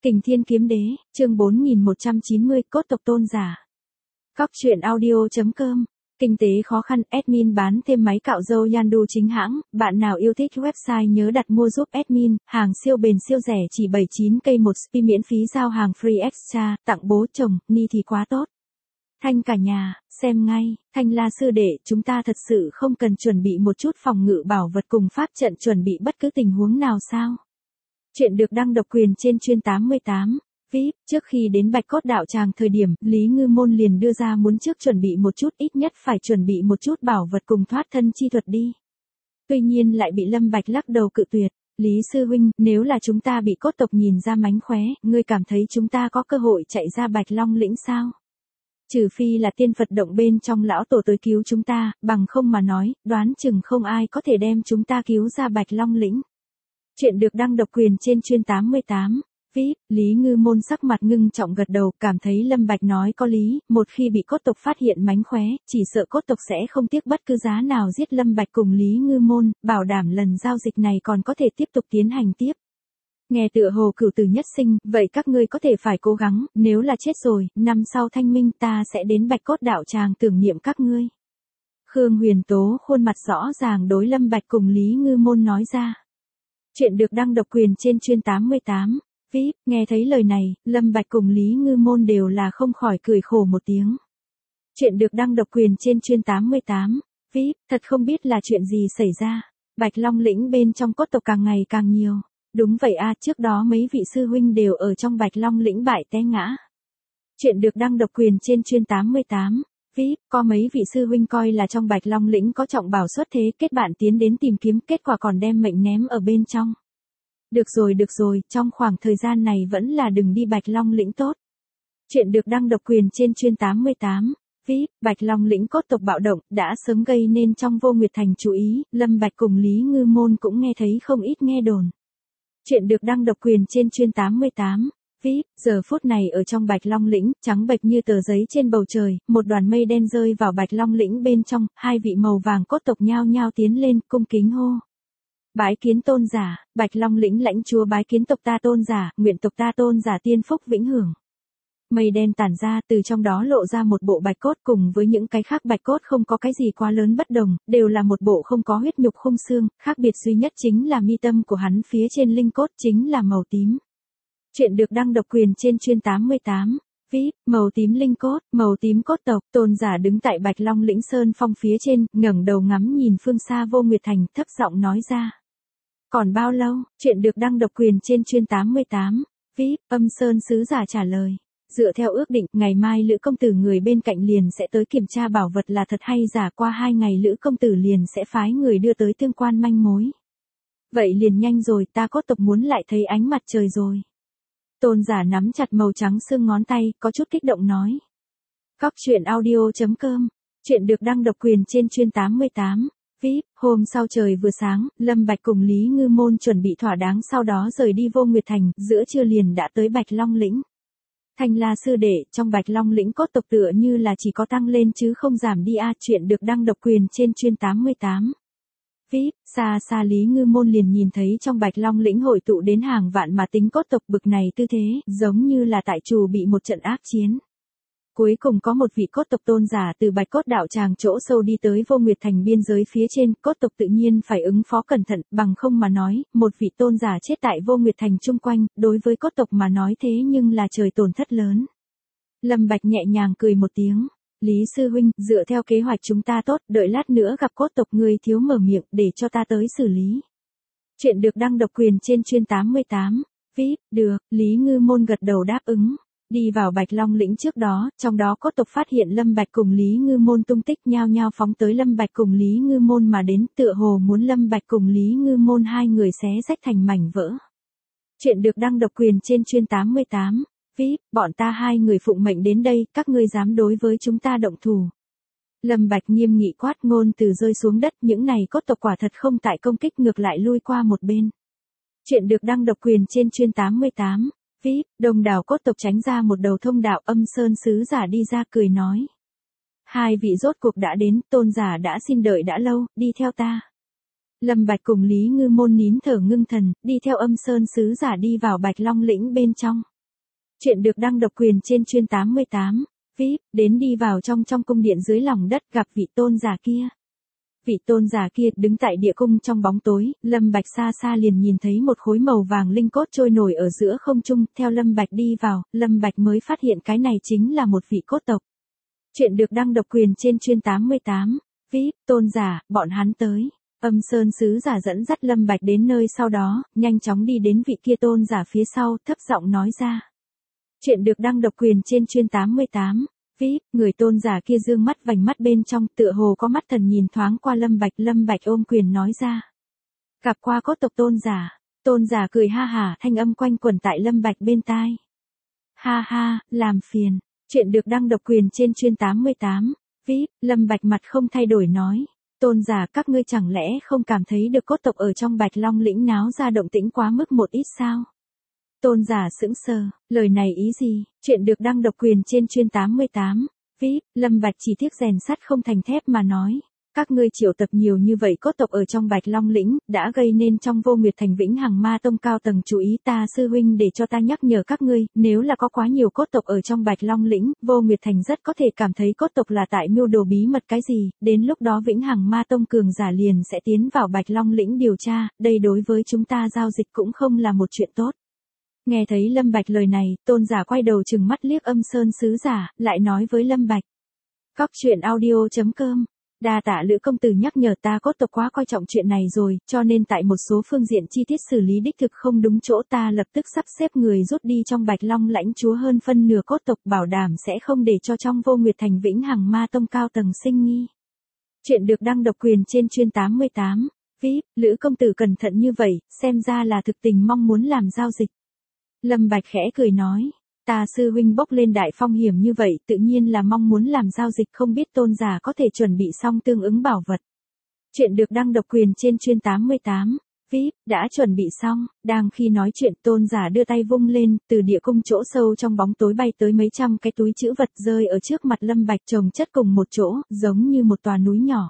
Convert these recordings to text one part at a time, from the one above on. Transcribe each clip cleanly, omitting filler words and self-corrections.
Kình Thiên Kiếm Đế, chương 4190, cốt tộc tôn giả. Cóc truyện audio.com. Kinh tế khó khăn, admin bán thêm máy cạo râu Yandu chính hãng, bạn nào yêu thích website nhớ đặt mua giúp admin, hàng siêu bền siêu rẻ chỉ 79k một spi miễn phí giao hàng free extra, tặng bố chồng, ni thì quá tốt. Thanh cả nhà, xem ngay, Thanh La sư đệ, chúng ta thật sự không cần chuẩn bị một chút phòng ngự bảo vật cùng pháp trận chuẩn bị bất cứ tình huống nào sao? Chuyện được đăng độc quyền trên chuyên 88. VIP, trước khi đến Bạch Cốt Đạo Tràng thời điểm, Lý Ngư Môn liền đưa ra muốn trước chuẩn bị một chút, ít nhất phải chuẩn bị một chút bảo vật cùng thoát thân chi thuật đi. Tuy nhiên lại bị Lâm Bạch lắc đầu cự tuyệt. Lý sư huynh, nếu là chúng ta bị cốt tộc nhìn ra mánh khóe, ngươi cảm thấy chúng ta có cơ hội chạy ra Bạch Long lĩnh sao? Trừ phi là tiên Phật động bên trong lão tổ tới cứu chúng ta, bằng không mà nói, đoán chừng không ai có thể đem chúng ta cứu ra Bạch Long lĩnh. Chuyện được đăng độc quyền trên chuyên 88. VIP, Lý Ngư Môn sắc mặt ngưng trọng gật đầu, cảm thấy Lâm Bạch nói có lý, một khi bị cốt tộc phát hiện mánh khóe, chỉ sợ cốt tộc sẽ không tiếc bất cứ giá nào giết Lâm Bạch cùng Lý Ngư Môn, bảo đảm lần giao dịch này còn có thể tiếp tục tiến hành tiếp. Nghe tựa hồ cửu tử nhất sinh, vậy các ngươi có thể phải cố gắng, nếu là chết rồi, năm sau thanh minh ta sẽ đến Bạch Cốt Đạo Tràng tưởng niệm các ngươi. Khương Huyền Tố khuôn mặt rõ ràng đối Lâm Bạch cùng Lý Ngư Môn nói ra. Chuyện được đăng độc quyền trên chuyên 88. VIP, nghe thấy lời này, Lâm Bạch cùng Lý Ngư Môn đều là không khỏi cười khổ một tiếng. Chuyện được đăng độc quyền trên chuyên 88. VIP, thật không biết là chuyện gì xảy ra. Bạch Long lĩnh bên trong cốt tộc càng ngày càng nhiều. Đúng vậy a, trước đó mấy vị sư huynh đều ở trong Bạch Long lĩnh bại té ngã. Chuyện được đăng độc quyền trên chuyên 88. VIP, có mấy vị sư huynh coi là trong Bạch Long lĩnh có trọng bảo xuất thế, kết bạn tiến đến tìm kiếm, kết quả còn đem mệnh ném ở bên trong. Được rồi, trong khoảng thời gian này vẫn là đừng đi Bạch Long lĩnh tốt. Chuyện được đăng độc quyền trên chuyên 88. VIP, Bạch Long lĩnh cốt tộc bạo động, đã sớm gây nên trong Vô Nguyệt Thành chú ý, Lâm Bạch cùng Lý Ngư Môn cũng nghe thấy không ít nghe đồn. Chuyện được đăng độc quyền trên chuyên 88. VIP, giờ phút này ở trong Bạch Long lĩnh, trắng bệch như tờ giấy trên bầu trời, một đoàn mây đen rơi vào Bạch Long lĩnh bên trong, hai vị màu vàng cốt tộc nhao nhao tiến lên, cung kính hô. Bái kiến tôn giả, Bạch Long lĩnh lãnh chúa bái kiến tộc ta tôn giả, nguyện tộc ta tôn giả tiên phúc vĩnh hưởng. Mây đen tản ra, từ trong đó lộ ra một bộ bạch cốt cùng với những cái khác bạch cốt không có cái gì quá lớn bất đồng, đều là một bộ không có huyết nhục khung xương, khác biệt duy nhất chính là mi tâm của hắn phía trên linh cốt chính là màu tím. Chuyện được đăng độc quyền trên chuyên 88. VIP, màu tím linh cốt, màu tím cốt tộc, tôn giả đứng tại Bạch Long lĩnh sơn phong phía trên, ngẩng đầu ngắm nhìn phương xa Vô Nguyệt Thành, thấp giọng nói ra. Còn bao lâu? Chuyện được đăng độc quyền trên chuyên 88. VIP, âm sơn sứ giả trả lời. Dựa theo ước định, ngày mai Lữ công tử người bên cạnh liền sẽ tới kiểm tra bảo vật là thật hay giả, qua 2 ngày Lữ công tử liền sẽ phái người đưa tới tương quan manh mối. Vậy liền nhanh rồi, ta cốt tộc muốn lại thấy ánh mặt trời rồi. Tôn giả nắm chặt màu trắng xương ngón tay, có chút kích động nói. Cóc truyện audio.com. Chuyện được đăng độc quyền trên chuyên 88. VIP, hôm sau trời vừa sáng, Lâm Bạch cùng Lý Ngư Môn chuẩn bị thỏa đáng sau đó rời đi Vô Nguyệt Thành, giữa trưa liền đã tới Bạch Long lĩnh. Thanh La sư đệ, trong Bạch Long lĩnh cốt tộc tựa như là chỉ có tăng lên chứ không giảm đi a. Chuyện được đăng độc quyền trên chuyên 88. VIP, xa xa Lý Ngư Môn liền nhìn thấy trong Bạch Long lĩnh hội tụ đến hàng vạn mà tính cốt tộc, bực này tư thế, giống như là tại trù bị một trận ác chiến. Cuối cùng có một vị cốt tộc tôn giả từ Bạch Cốt Đạo Tràng chỗ sâu đi tới Vô Nguyệt Thành biên giới phía trên, cốt tộc tự nhiên phải ứng phó cẩn thận, bằng không mà nói, một vị tôn giả chết tại Vô Nguyệt Thành chung quanh, đối với cốt tộc mà nói thế nhưng là trời tổn thất lớn. Lâm Bạch nhẹ nhàng cười một tiếng. Lý sư huynh, dựa theo kế hoạch chúng ta tốt, đợi lát nữa gặp cốt tộc ngươi thiếu mở miệng để cho ta tới xử lý. Chuyện được đăng độc quyền trên chuyên 88. VIP, được, Lý Ngư Môn gật đầu đáp ứng. Đi vào Bạch Long lĩnh trước đó, trong đó cốt tộc phát hiện Lâm Bạch cùng Lý Ngư Môn tung tích, nhao nhao phóng tới Lâm Bạch cùng Lý Ngư Môn mà đến, tựa hồ muốn Lâm Bạch cùng Lý Ngư Môn hai người xé rách thành mảnh vỡ. Chuyện được đăng độc quyền trên chuyên 88. VIP, bọn ta hai người phụng mệnh đến đây, các ngươi dám đối với chúng ta động thủ. Lâm Bạch nghiêm nghị quát, ngôn từ rơi xuống đất, những này cốt tộc quả thật không tại công kích, ngược lại lui qua một bên. Chuyện được đăng độc quyền trên chuyên 88. VIP, đông đảo cốt tộc tránh ra một đầu thông đạo, âm sơn sứ giả đi ra cười nói. Hai vị rốt cuộc đã đến, tôn giả đã xin đợi đã lâu, đi theo ta. Lâm Bạch cùng Lý Ngư Môn nín thở ngưng thần, đi theo âm sơn sứ giả đi vào Bạch Long lĩnh bên trong. Chuyện được đăng độc quyền trên chuyên 88. VIP, đến đi vào trong cung điện dưới lòng đất gặp vị tôn giả kia. Vị tôn giả kia đứng tại địa cung trong bóng tối, Lâm Bạch xa xa liền nhìn thấy một khối màu vàng linh cốt trôi nổi ở giữa không trung, theo Lâm Bạch đi vào, Lâm Bạch mới phát hiện cái này chính là một vị cốt tộc. Chuyện được đăng độc quyền trên chuyên 88. VIP, tôn giả, bọn hắn tới. Âm Sơn sứ giả dẫn dắt Lâm Bạch đến nơi sau đó, nhanh chóng đi đến vị kia tôn giả phía sau, thấp giọng nói ra. Chuyện được đăng độc quyền trên chuyên 88. VIP, người tôn giả kia dương mắt vành mắt bên trong, tựa hồ có mắt thần nhìn thoáng qua Lâm Bạch ôm quyền nói ra. Gặp qua cốt tộc tôn giả cười ha hả, thanh âm quanh quẩn tại Lâm Bạch bên tai. Ha ha, làm phiền. Chuyện được đăng độc quyền trên chuyên 88. VIP, Lâm Bạch mặt không thay đổi nói. Tôn giả, các ngươi chẳng lẽ không cảm thấy được cốt tộc ở trong Bạch Long lĩnh náo ra động tĩnh quá mức một ít sao? Tôn giả sững sờ, lời này ý gì? Chuyện được đăng độc quyền trên chuyên 88. VIP, Lâm Bạch chỉ tiếc rèn sắt không thành thép mà nói. Các ngươi triệu tập nhiều như vậy cốt tộc ở trong Bạch Long lĩnh, đã gây nên trong Vô Nguyệt Thành Vĩnh Hằng Ma Tông cao tầng chú ý. Ta sư huynh để cho ta nhắc nhở các ngươi, nếu là có quá nhiều cốt tộc ở trong Bạch Long lĩnh, Vô Nguyệt Thành rất có thể cảm thấy cốt tộc là tại mưu đồ bí mật cái gì, đến lúc đó Vĩnh Hằng Ma Tông cường giả liền sẽ tiến vào Bạch Long lĩnh điều tra, đây đối với chúng ta giao dịch cũng không là một chuyện tốt. Nghe thấy Lâm Bạch lời này, tôn giả quay đầu trừng mắt liếc Âm Sơn sứ giả, lại nói với Lâm Bạch. Cóc truyện audio.com. Đa tạ Lữ công tử nhắc nhở, ta cốt tộc quá coi trọng chuyện này rồi, cho nên tại một số phương diện chi tiết xử lý đích thực không đúng chỗ, ta lập tức sắp xếp người rút đi trong Bạch Long lãnh chúa hơn phân nửa cốt tộc, bảo đảm sẽ không để cho trong Vô Nguyệt Thành Vĩnh Hằng Ma Tông cao tầng sinh nghi. Chuyện được đăng độc quyền trên chuyên 88. VIP, Lữ công tử cẩn thận như vậy, xem ra là thực tình mong muốn làm giao dịch. Lâm Bạch khẽ cười nói. Ta sư huynh bốc lên đại phong hiểm như vậy, tự nhiên là mong muốn làm giao dịch, không biết tôn giả có thể chuẩn bị xong tương ứng bảo vật. Chuyện được đăng độc quyền trên chuyên 88. VIP, đã chuẩn bị xong. Đang khi nói chuyện, tôn giả đưa tay vung lên, từ địa cung chỗ sâu trong bóng tối bay tới mấy trăm cái túi trữ vật rơi ở trước mặt Lâm Bạch chồng chất cùng một chỗ, giống như một tòa núi nhỏ.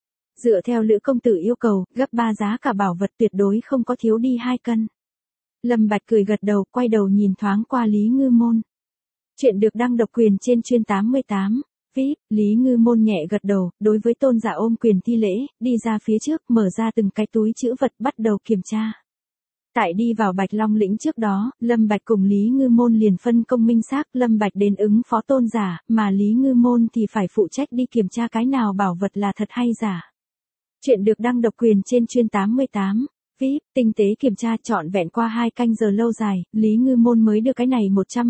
Dựa theo Lữ công tử yêu cầu, gấp 3 giá cả bảo vật, tuyệt đối không có thiếu đi 2 cân. Lâm Bạch cười gật đầu, quay đầu nhìn thoáng qua Lý Ngư Môn. Chuyện được đăng độc quyền trên chuyên 88. VIP, Lý Ngư Môn nhẹ gật đầu, đối với tôn giả ôm quyền thi lễ, đi ra phía trước, mở ra từng cái túi trữ vật, bắt đầu kiểm tra. Tại đi vào Bạch Long lĩnh trước đó, Lâm Bạch cùng Lý Ngư Môn liền phân công minh xác, Lâm Bạch đến ứng phó tôn giả, mà Lý Ngư Môn thì phải phụ trách đi kiểm tra cái nào bảo vật là thật hay giả. Chuyện được đăng độc quyền trên chuyên 88. VIP, tinh tế kiểm tra trọn vẹn qua 2 canh giờ lâu dài, Lý Ngư Môn mới đưa cái này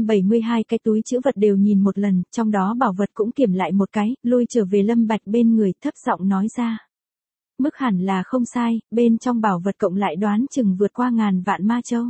172 cái túi trữ vật đều nhìn một lần, trong đó bảo vật cũng kiểm lại một cái, lui trở về Lâm Bạch bên người, thấp giọng nói ra. Mức hẳn là không sai, bên trong bảo vật cộng lại đoán chừng vượt qua 1000 vạn ma châu.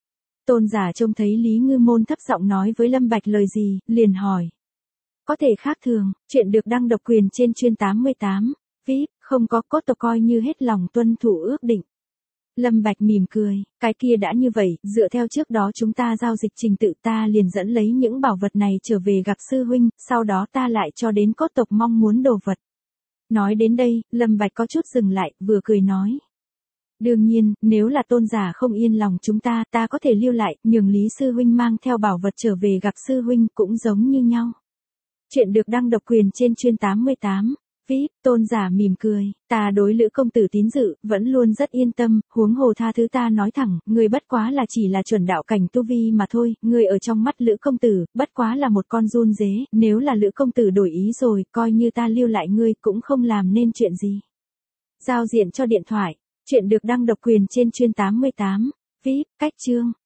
Tôn giả trông thấy Lý Ngư Môn thấp giọng nói với Lâm Bạch lời gì, liền hỏi. Có thể khác thường, chuyện được đăng độc quyền trên chuyên 88. VIP, không có, cốt tộc coi như hết lòng tuân thủ ước định. Lâm Bạch mỉm cười, cái kia đã như vậy, dựa theo trước đó chúng ta giao dịch trình tự, ta liền dẫn lấy những bảo vật này trở về gặp sư huynh, sau đó ta lại cho đến cốt tộc mong muốn đồ vật. Nói đến đây, Lâm Bạch có chút dừng lại, vừa cười nói. Đương nhiên, nếu là tôn giả không yên lòng chúng ta, ta có thể lưu lại, nhường Lý sư huynh mang theo bảo vật trở về gặp sư huynh, cũng giống như nhau. Chuyện được đăng độc quyền trên chuyên 88. VIP, tôn giả mỉm cười, ta đối Lữ công tử tín dự, vẫn luôn rất yên tâm, huống hồ tha thứ ta nói thẳng, ngươi bất quá là chỉ là chuẩn đạo cảnh tu vi mà thôi, ngươi ở trong mắt Lữ công tử, bất quá là một con giun dế, nếu là Lữ công tử đổi ý rồi, coi như ta lưu lại ngươi cũng không làm nên chuyện gì. Giao diện cho điện thoại, chuyện được đăng độc quyền trên chuyên 88. VIP, cách chương.